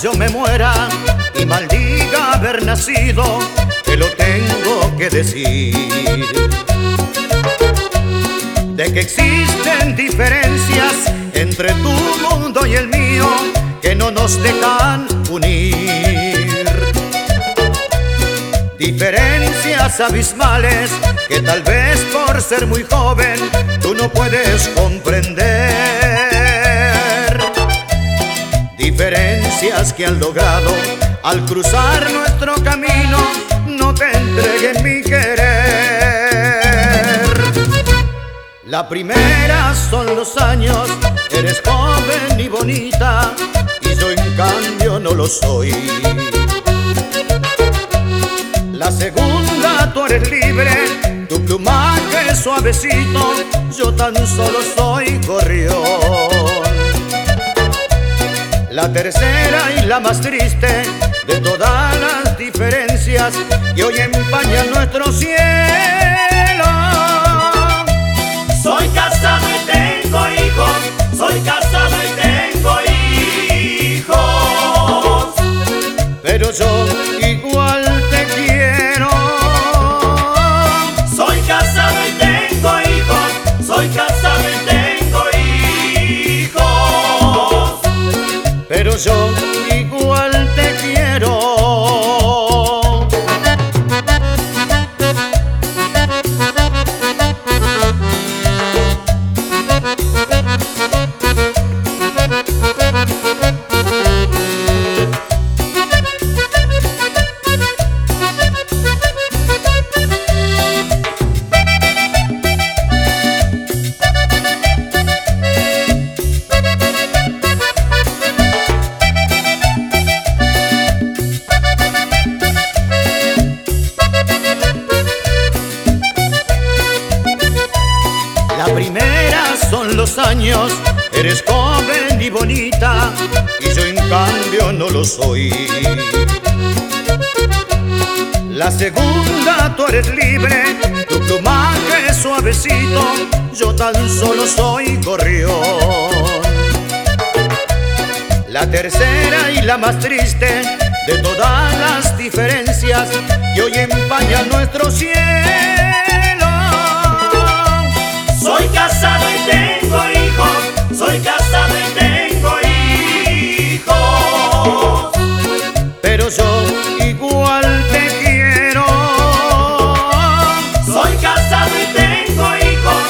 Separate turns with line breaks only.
yo me muera y maldiga haber nacido, te lo tengo que decir. De que existen diferencias entre tu mundo y el mío que no nos dejan unir. Diferencias abismales que tal vez por ser muy joven tú no puedes comprender. Diferencias que han logrado al cruzar nuestro camino no te entreguen mi querer. La primera son los años, eres joven y bonita y yo en cambio no lo soy. La segunda, tú eres libre, tu plumaje es suavecito, yo tan solo soy gorrión. La tercera y la más triste de todas las diferencias que hoy empañan nuestro cielo.
Soy casado y tengo hijos, soy casado y tengo hijos,
pero yo igual te quiero.
Soy casado y tengo hijos, soy casado y tengo hijos,
pero yo igual te quiero. La primera son los años, eres joven y bonita y yo en cambio no lo soy. La segunda, tú eres libre, tu plumaje es suavecito, yo tan solo soy gorrión. La tercera y la más triste de todas las diferencias que hoy empañan nuestro cielo.
soy casado y tengo hijos, soy casado y tengo hijos,
pero yo igual te quiero.
soy casado y tengo hijos,